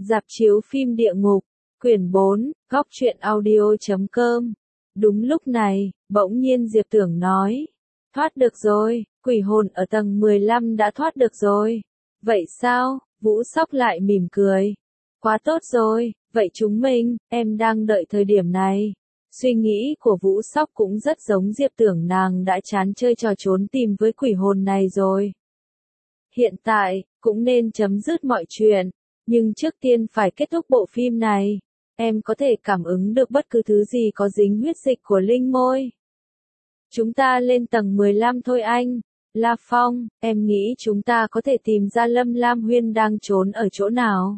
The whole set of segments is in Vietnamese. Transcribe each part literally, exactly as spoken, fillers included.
Rạp chiếu phim địa ngục, quyển bốn, góc truyện audio chấm com. Đúng lúc này, bỗng nhiên Diệp Tưởng nói, thoát được rồi, quỷ hồn ở tầng mười lăm đã thoát được rồi. Vậy sao? Vũ Sóc lại mỉm cười. Quá tốt rồi, vậy chúng mình, em đang đợi thời điểm này. Suy nghĩ của Vũ Sóc cũng rất giống Diệp Tưởng, nàng đã chán chơi trò trốn tìm với quỷ hồn này rồi. Hiện tại, cũng nên chấm dứt mọi chuyện, nhưng trước tiên phải kết thúc bộ phim này. Em có thể cảm ứng được bất cứ thứ gì có dính huyết dịch của linh môi. Chúng ta lên tầng mười lăm thôi anh. La Phong, em nghĩ chúng ta có thể tìm ra Lâm Lam Huyên đang trốn ở chỗ nào.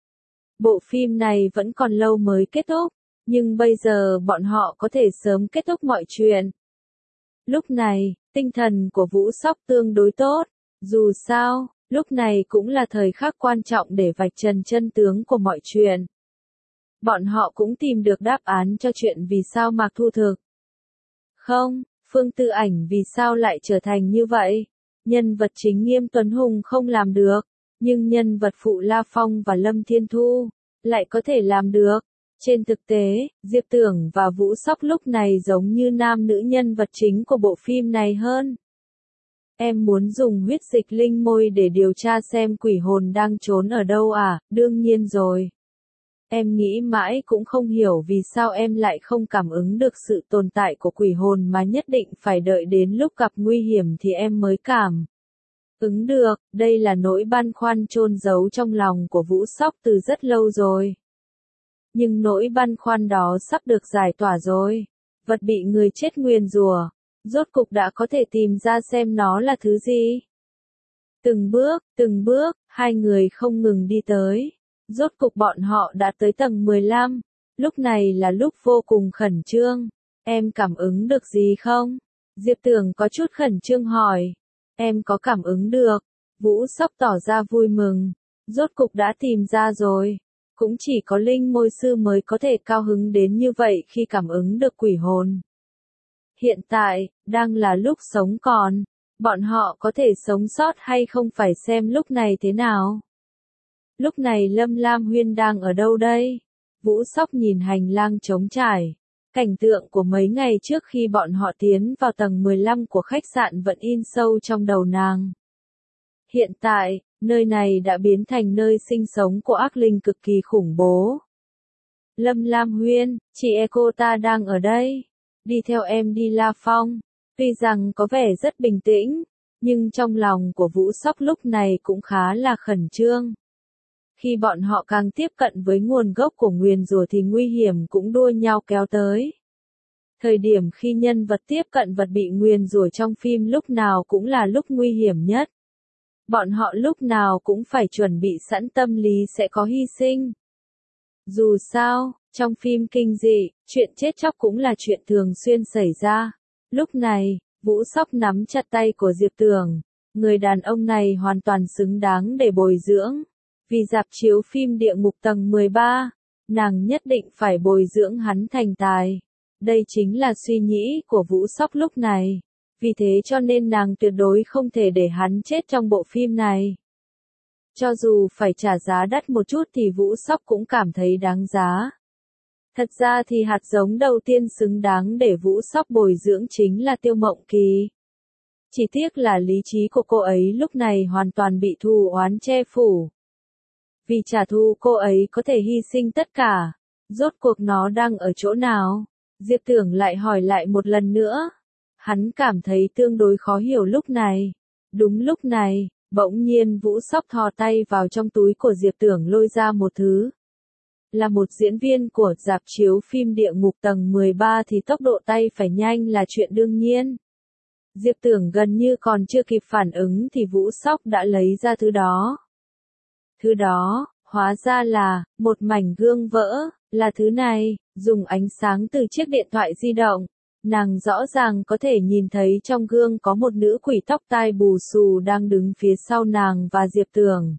Bộ phim này vẫn còn lâu mới kết thúc, nhưng bây giờ bọn họ có thể sớm kết thúc mọi chuyện. Lúc này, tinh thần của Vũ Sóc tương đối tốt, dù sao, lúc này cũng là thời khắc quan trọng để vạch trần chân tướng của mọi chuyện. Bọn họ cũng tìm được đáp án cho chuyện vì sao Mạc Thu Thực. Không, Phương Tư Ảnh vì sao lại trở thành như vậy? Nhân vật chính Nghiêm Tuấn Hùng không làm được, nhưng nhân vật phụ La Phong và Lâm Thiên Thu lại có thể làm được. Trên thực tế, Diệp Tưởng và Vũ Sóc lúc này giống như nam nữ nhân vật chính của bộ phim này hơn. Em muốn dùng huyết dịch linh môi để điều tra xem quỷ hồn đang trốn ở đâu à? Đương nhiên rồi. Em nghĩ mãi cũng không hiểu vì sao em lại không cảm ứng được sự tồn tại của quỷ hồn mà nhất định phải đợi đến lúc gặp nguy hiểm thì em mới cảm ứng được. Đây là nỗi băn khoăn chôn giấu trong lòng của Vũ Sóc từ rất lâu rồi. Nhưng nỗi băn khoăn đó sắp được giải tỏa rồi. Vật bị người chết nguyền rủa, rốt cục đã có thể tìm ra xem nó là thứ gì. Từng bước, từng bước, hai người không ngừng đi tới. Rốt cục bọn họ đã tới tầng mười lăm, lúc này là lúc vô cùng khẩn trương. Em cảm ứng được gì không? Diệp Tưởng có chút khẩn trương hỏi. Em có cảm ứng được. Vũ Sóc tỏ ra vui mừng. Rốt cục đã tìm ra rồi. Cũng chỉ có linh môi sư mới có thể cao hứng đến như vậy khi cảm ứng được quỷ hồn. Hiện tại, đang là lúc sống còn. Bọn họ có thể sống sót hay không phải xem lúc này thế nào. Lúc này Lâm Lam Huyên đang ở đâu đây? Vũ Sóc nhìn hành lang trống trải. Cảnh tượng của mấy ngày trước khi bọn họ tiến vào tầng mười lăm của khách sạn vẫn in sâu trong đầu nàng. Hiện tại, nơi này đã biến thành nơi sinh sống của ác linh cực kỳ khủng bố. Lâm Lam Huyên, chị e cô ta đang ở đây. Đi theo em đi La Phong. Tuy rằng có vẻ rất bình tĩnh, nhưng trong lòng của Vũ Sóc lúc này cũng khá là khẩn trương. Khi bọn họ càng tiếp cận với nguồn gốc của nguyền rủa thì nguy hiểm cũng đua nhau kéo tới. Thời điểm khi nhân vật tiếp cận vật bị nguyền rủa trong phim lúc nào cũng là lúc nguy hiểm nhất. Bọn họ lúc nào cũng phải chuẩn bị sẵn tâm lý sẽ có hy sinh. Dù sao, trong phim kinh dị, chuyện chết chóc cũng là chuyện thường xuyên xảy ra. Lúc này, Vũ Sóc nắm chặt tay của Diệp Tưởng. Người đàn ông này hoàn toàn xứng đáng để bồi dưỡng. Vì rạp chiếu phim địa ngục tầng mười ba, nàng nhất định phải bồi dưỡng hắn thành tài. Đây chính là suy nghĩ của Vũ Sóc lúc này. Vì thế cho nên nàng tuyệt đối không thể để hắn chết trong bộ phim này. Cho dù phải trả giá đắt một chút thì Vũ Sóc cũng cảm thấy đáng giá. Thật ra thì hạt giống đầu tiên xứng đáng để Vũ Sóc bồi dưỡng chính là Tiêu Mộng Kỳ. Chỉ tiếc là lý trí của cô ấy lúc này hoàn toàn bị thù oán che phủ. Vì trả thù cô ấy có thể hy sinh tất cả. Rốt cuộc nó đang ở chỗ nào? Diệp Tưởng lại hỏi lại một lần nữa. Hắn cảm thấy tương đối khó hiểu lúc này. Đúng lúc này, bỗng nhiên Vũ Sóc thò tay vào trong túi của Diệp Tưởng lôi ra một thứ. Là một diễn viên của rạp chiếu phim địa ngục tầng mười ba thì tốc độ tay phải nhanh là chuyện đương nhiên. Diệp Tưởng gần như còn chưa kịp phản ứng thì Vũ Sóc đã lấy ra thứ đó. Thứ đó, hóa ra là, một mảnh gương vỡ, là thứ này, dùng ánh sáng từ chiếc điện thoại di động. Nàng rõ ràng có thể nhìn thấy trong gương có một nữ quỷ tóc tai bù xù đang đứng phía sau nàng và Diệp Tưởng.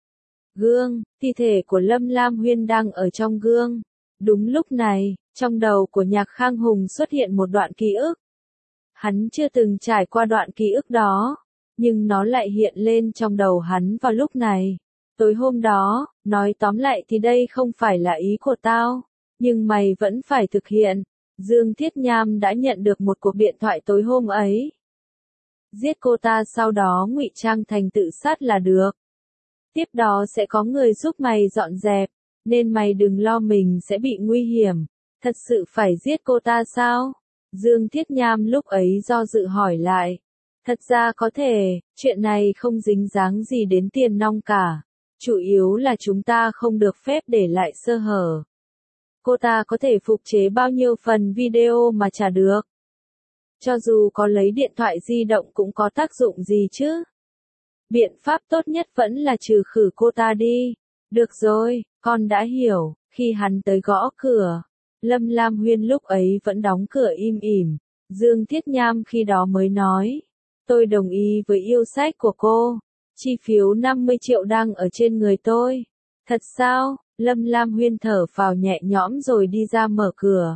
Gương, thi thể của Lâm Lam Huyên đang ở trong gương. Đúng lúc này, trong đầu của Nhạc Khang Hùng xuất hiện một đoạn ký ức. Hắn chưa từng trải qua đoạn ký ức đó, nhưng nó lại hiện lên trong đầu hắn vào lúc này. Tối hôm đó, nói tóm lại thì đây không phải là ý của tao, nhưng mày vẫn phải thực hiện. Dương Thiết Nham đã nhận được một cuộc điện thoại tối hôm ấy. Giết cô ta sau đó ngụy trang thành tự sát là được. Tiếp đó sẽ có người giúp mày dọn dẹp, nên mày đừng lo mình sẽ bị nguy hiểm. Thật sự phải giết cô ta sao? Dương Thiết Nham lúc ấy do dự hỏi lại. Thật ra có thể, chuyện này không dính dáng gì đến tiền nong cả. Chủ yếu là chúng ta không được phép để lại sơ hở. Cô ta có thể phục chế bao nhiêu phần video mà trả được. Cho dù có lấy điện thoại di động cũng có tác dụng gì chứ. Biện pháp tốt nhất vẫn là trừ khử cô ta đi. Được rồi, con đã hiểu. Khi hắn tới gõ cửa, Lâm Lam Huyên lúc ấy vẫn đóng cửa im ỉm. Dương Thiết Nham khi đó mới nói. Tôi đồng ý với yêu sách của cô. Chi phiếu năm mươi triệu đang ở trên người tôi. Thật sao? Lâm Lam Huyên thở phào nhẹ nhõm rồi đi ra mở cửa.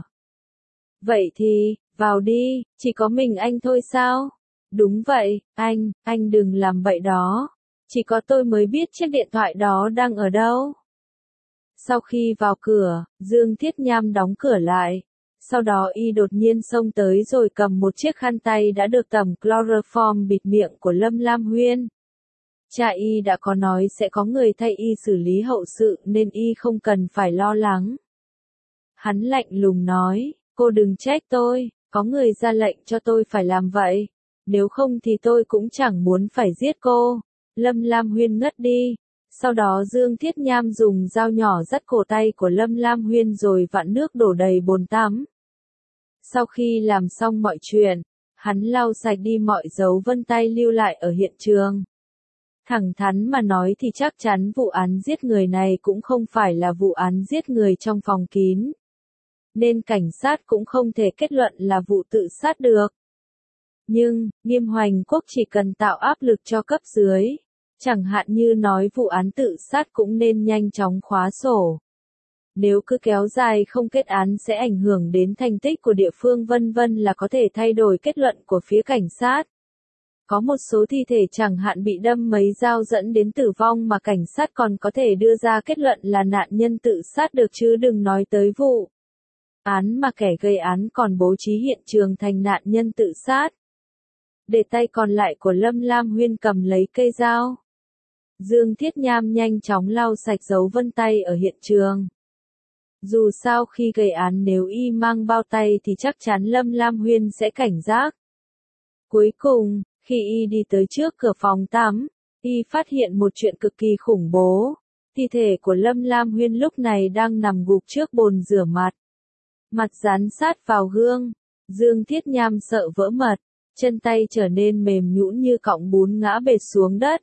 Vậy thì, vào đi, chỉ có mình anh thôi sao? Đúng vậy, anh, anh đừng làm bậy đó. Chỉ có tôi mới biết chiếc điện thoại đó đang ở đâu. Sau khi vào cửa, Dương Thiết Nham đóng cửa lại. Sau đó y đột nhiên xông tới rồi cầm một chiếc khăn tay đã được tẩm chloroform bịt miệng của Lâm Lam Huyên. Cha y đã có nói sẽ có người thay y xử lý hậu sự nên y không cần phải lo lắng. Hắn lạnh lùng nói, cô đừng trách tôi, có người ra lệnh cho tôi phải làm vậy. Nếu không thì tôi cũng chẳng muốn phải giết cô. Lâm Lam Huyên ngất đi. Sau đó Dương Thiết Nham dùng dao nhỏ dắt cổ tay của Lâm Lam Huyên rồi vặn nước đổ đầy bồn tắm. Sau khi làm xong mọi chuyện, hắn lau sạch đi mọi dấu vân tay lưu lại ở hiện trường. Thẳng thắn mà nói thì chắc chắn vụ án giết người này cũng không phải là vụ án giết người trong phòng kín. Nên cảnh sát cũng không thể kết luận là vụ tự sát được. Nhưng, Nghiêm Hoành Quốc chỉ cần tạo áp lực cho cấp dưới. Chẳng hạn như nói vụ án tự sát cũng nên nhanh chóng khóa sổ. Nếu cứ kéo dài không kết án sẽ ảnh hưởng đến thành tích của địa phương vân vân là có thể thay đổi kết luận của phía cảnh sát. Có một số thi thể chẳng hạn bị đâm mấy dao dẫn đến tử vong mà cảnh sát còn có thể đưa ra kết luận là nạn nhân tự sát được chứ đừng nói tới vụ án mà kẻ gây án còn bố trí hiện trường thành nạn nhân tự sát. Để tay còn lại của Lâm Lam Huyên cầm lấy cây dao. Dương Thiết Nham nhanh chóng lau sạch dấu vân tay ở hiện trường. Dù sao khi gây án nếu y mang bao tay thì chắc chắn Lâm Lam Huyên sẽ cảnh giác. Cuối cùng, khi y đi tới trước cửa phòng tắm, y phát hiện một chuyện cực kỳ khủng bố. Thi thể của Lâm Lam Huyên lúc này đang nằm gục trước bồn rửa mặt. Mặt dán sát vào gương. Dương Thiết Nham sợ vỡ mật, chân tay trở nên mềm nhũn như cọng bún ngã bệt xuống đất.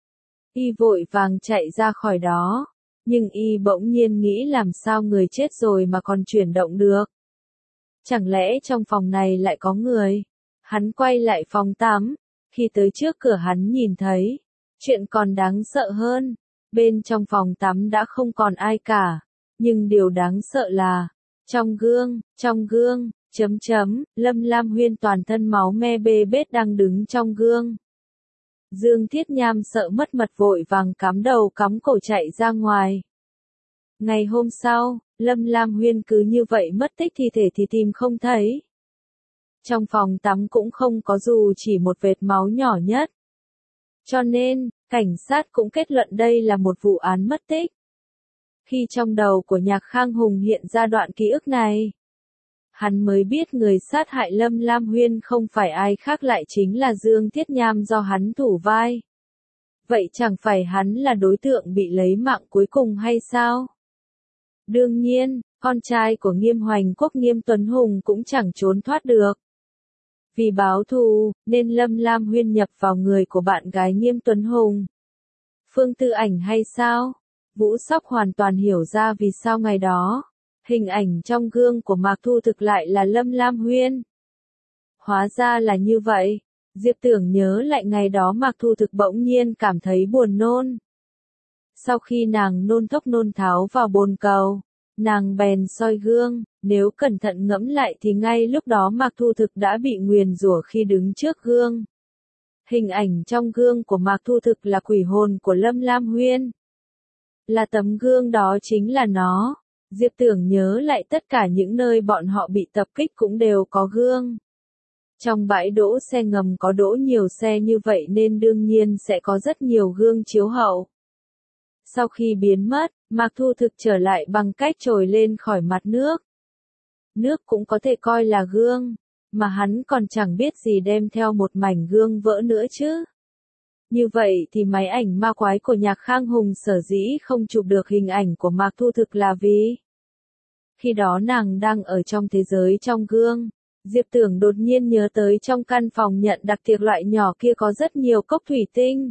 Y vội vàng chạy ra khỏi đó. Nhưng y bỗng nhiên nghĩ làm sao người chết rồi mà còn chuyển động được. Chẳng lẽ trong phòng này lại có người? Hắn quay lại phòng tắm. Khi tới trước cửa hắn nhìn thấy. Chuyện còn đáng sợ hơn. Bên trong phòng tắm đã không còn ai cả. Nhưng điều đáng sợ là. Trong gương, trong gương, chấm chấm, Lâm Lam Huyên toàn thân máu me bê bết đang đứng trong gương. Dương Thiết Nham sợ mất mật vội vàng cắm đầu cắm cổ chạy ra ngoài. Ngày hôm sau, Lâm Lam Huyên cứ như vậy mất tích thi thể thì tìm không thấy. Trong phòng tắm cũng không có dù chỉ một vệt máu nhỏ nhất. Cho nên, cảnh sát cũng kết luận đây là một vụ án mất tích. Khi trong đầu của Nhạc Khang Hùng hiện ra đoạn ký ức này, hắn mới biết người sát hại Lâm Lam Huyên không phải ai khác lại chính là Dương Thiết Nham do hắn thủ vai. Vậy chẳng phải hắn là đối tượng bị lấy mạng cuối cùng hay sao? Đương nhiên, con trai của Nghiêm Hoành Quốc Nghiêm Tuấn Hùng cũng chẳng trốn thoát được. Vì báo thù, nên Lâm Lam Huyên nhập vào người của bạn gái Nghiêm Tuấn Hùng. Phương Tư Ảnh hay sao? Vũ Sóc hoàn toàn hiểu ra vì sao ngày đó. Hình ảnh trong gương của Mạc Thu Thực lại là Lâm Lam Huyên. Hóa ra là như vậy. Diệp Tưởng nhớ lại ngày đó Mạc Thu Thực bỗng nhiên cảm thấy buồn nôn. Sau khi nàng nôn thốc nôn tháo vào bồn cầu, nàng bèn soi gương, nếu cẩn thận ngẫm lại thì ngay lúc đó Mạc Thu Thực đã bị nguyền rủa khi đứng trước gương. Hình ảnh trong gương của Mạc Thu Thực là quỷ hồn của Lâm Lam Huyên. Là tấm gương đó chính là nó. Diệp Tưởng nhớ lại tất cả những nơi bọn họ bị tập kích cũng đều có gương. Trong bãi đỗ xe ngầm có đỗ nhiều xe như vậy nên đương nhiên sẽ có rất nhiều gương chiếu hậu. Sau khi biến mất, Mạc Thu Thực trở lại bằng cách trồi lên khỏi mặt nước. Nước cũng có thể coi là gương, mà hắn còn chẳng biết gì đem theo một mảnh gương vỡ nữa chứ. Như vậy thì máy ảnh ma quái của Nhạc Khang Hùng sở dĩ không chụp được hình ảnh của Mạc Thu Thực là vì khi đó nàng đang ở trong thế giới trong gương. Diệp Tưởng đột nhiên nhớ tới trong căn phòng nhận đặc tiệc loại nhỏ kia có rất nhiều cốc thủy tinh.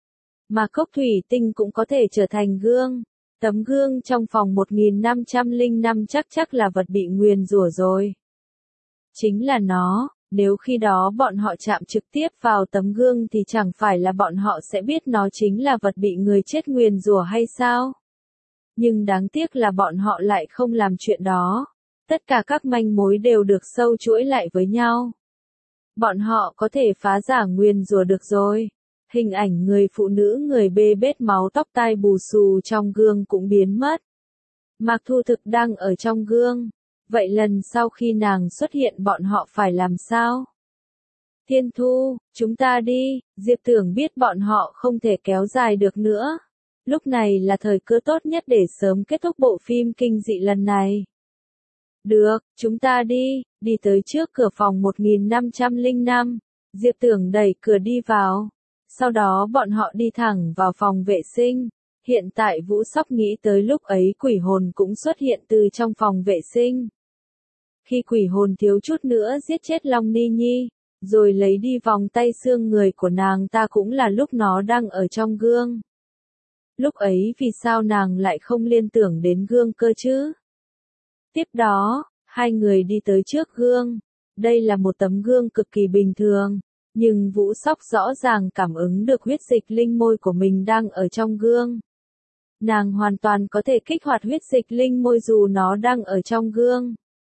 Mà cốc thủy tinh cũng có thể trở thành gương. Tấm gương trong phòng một nghìn năm trăm lẻ năm chắc chắc là vật bị nguyền rủa rồi. Chính là nó, nếu khi đó bọn họ chạm trực tiếp vào tấm gương thì chẳng phải là bọn họ sẽ biết nó chính là vật bị người chết nguyền rủa hay sao? Nhưng đáng tiếc là bọn họ lại không làm chuyện đó. Tất cả các manh mối đều được sâu chuỗi lại với nhau. Bọn họ có thể phá giả nguyền rủa được rồi. Hình ảnh người phụ nữ người bê bết máu tóc tai bù xù trong gương cũng biến mất. Mạc Thu Thực đang ở trong gương. Vậy lần sau khi nàng xuất hiện bọn họ phải làm sao? Thiên Thu, chúng ta đi. Diệp Tưởng biết bọn họ không thể kéo dài được nữa. Lúc này là thời cơ tốt nhất để sớm kết thúc bộ phim kinh dị lần này. Được, chúng ta đi, đi tới trước cửa phòng một nghìn năm trăm lẻ năm. Diệp Tưởng đẩy cửa đi vào. Sau đó bọn họ đi thẳng vào phòng vệ sinh. Hiện tại Vũ Sóc nghĩ tới lúc ấy quỷ hồn cũng xuất hiện từ trong phòng vệ sinh. Khi quỷ hồn thiếu chút nữa giết chết Long Ni Nhi, rồi lấy đi vòng tay xương người của nàng ta cũng là lúc nó đang ở trong gương. Lúc ấy vì sao nàng lại không liên tưởng đến gương cơ chứ? Tiếp đó, hai người đi tới trước gương. Đây là một tấm gương cực kỳ bình thường, nhưng Vũ Sóc rõ ràng cảm ứng được huyết dịch linh môi của mình đang ở trong gương. Nàng hoàn toàn có thể kích hoạt huyết dịch linh môi dù nó đang ở trong gương.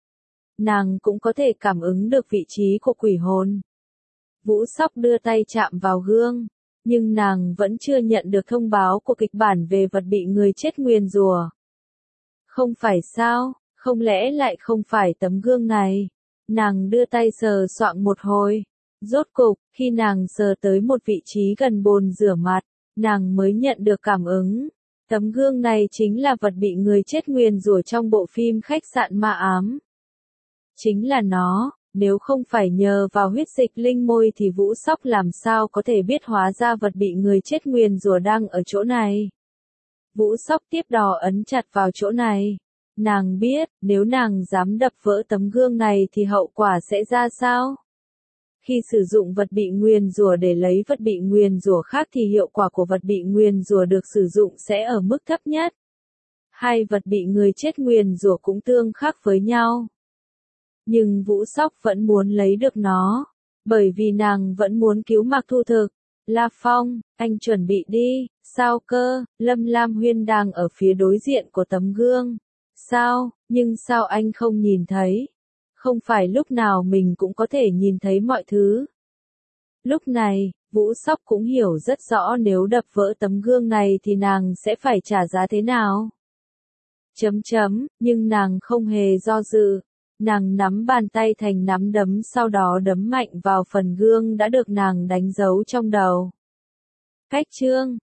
Nàng cũng có thể cảm ứng được vị trí của quỷ hồn. Vũ Sóc đưa tay chạm vào gương, nhưng nàng vẫn chưa nhận được thông báo của kịch bản về vật bị người chết nguyền rủa. Không phải sao, không lẽ lại không phải tấm gương này? Nàng đưa tay sờ soạng một hồi. Rốt cục, khi nàng sờ tới một vị trí gần bồn rửa mặt, nàng mới nhận được cảm ứng. Tấm gương này chính là vật bị người chết nguyền rủa trong bộ phim Khách sạn ma ám. Chính là nó, nếu không phải nhờ vào huyết dịch linh môi thì Vũ Sóc làm sao có thể biết hóa ra vật bị người chết nguyền rủa đang ở chỗ này. Vũ Sóc tiếp đò ấn chặt vào chỗ này. Nàng biết, nếu nàng dám đập vỡ tấm gương này thì hậu quả sẽ ra sao? Khi sử dụng vật bị nguyền rủa để lấy vật bị nguyền rủa khác thì hiệu quả của vật bị nguyền rủa được sử dụng sẽ ở mức thấp nhất. Hai vật bị người chết nguyền rủa cũng tương khắc với nhau. Nhưng Vũ Sóc vẫn muốn lấy được nó, bởi vì nàng vẫn muốn cứu Mạc Thu Thực. La Phong, anh chuẩn bị đi, sao cơ? Lâm Lam Huyên đang ở phía đối diện của tấm gương. Sao, nhưng sao anh không nhìn thấy? Không phải lúc nào mình cũng có thể nhìn thấy mọi thứ. Lúc này, Vũ Sóc cũng hiểu rất rõ nếu đập vỡ tấm gương này thì nàng sẽ phải trả giá thế nào. Chấm chấm, nhưng nàng không hề do dự. Nàng nắm bàn tay thành nắm đấm sau đó đấm mạnh vào phần gương đã được nàng đánh dấu trong đầu. Cách chương